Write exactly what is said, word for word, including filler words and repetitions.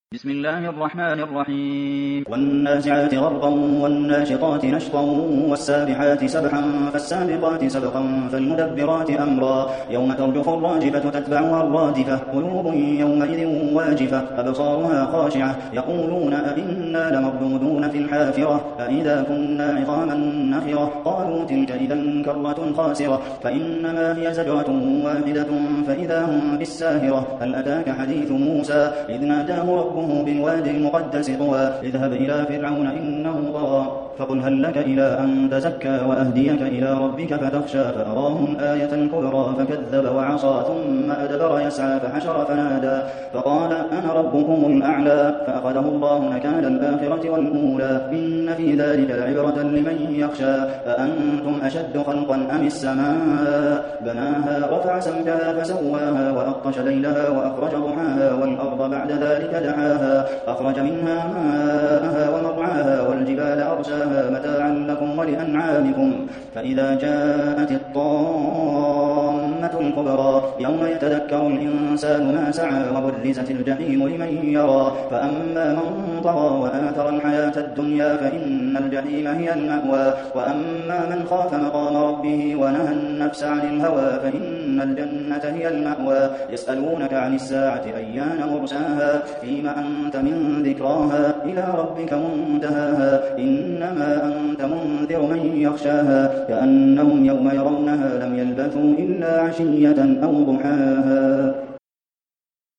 بسم الله الرحمن الرحيم والنازعات غرقا والناشطات نشطا والسابحات سبحا فالسابقات سبقا فالمدبرات أمرا يوم ترجف الراجفة تتبعها الرادفة قلوب يومئذ واجفة أبصارها خاشعة يقولون أئنا لمردودون في الحافرة أئذا كنا عظاما نخرة قالوا تلك إذا كرة خاسرة فإنما هي زجرة واحدة فإذا هم بالساهرة هل أتاك حديث موسى إذ ناداه ربه بالوادي المقدس طوى اذهب إلى فرعون إنه طغى فقل هل لك إلى أن تزكى وأهديك إلى ربك فتخشى فأراه الآية الكبرى فكذب وعصى ثم أدبر يسعى فحشر فنادى فقال أنا ربكم الأعلى فأخذه الله نكال الآخرة والأولى إن في ذلك لعبرة لمن يخشى أأنتم أشد خلقا أم السماء بناها رفع سمكها فسواها وأغطش ليلها وأخرج ضحاها والأرض بعد ذلك دحاها أخرج منها ماءها ومرعاها والجبال أرساها متاعا لكم ولأنعامكم فإذا جاءت الطامة الكبرى يوم يتذكر الإنسان ما سعى وبرزت الجحيم لمن يرى فأما من طغى وآثر الحياة الدنيا فإن الجحيم هي المأوى وأما من خاف مقام ربه ونهى النفس عن الهوى فإن الجنة هي المأوى يسألونك عن الساعة أيان مرساها فيما أنت من ذكراها إلى ربك منتهاها إنما أنت منذر من يخشاها كأنهم يوم يرونها لم يلبثوا إلا عشية أو ضحاها.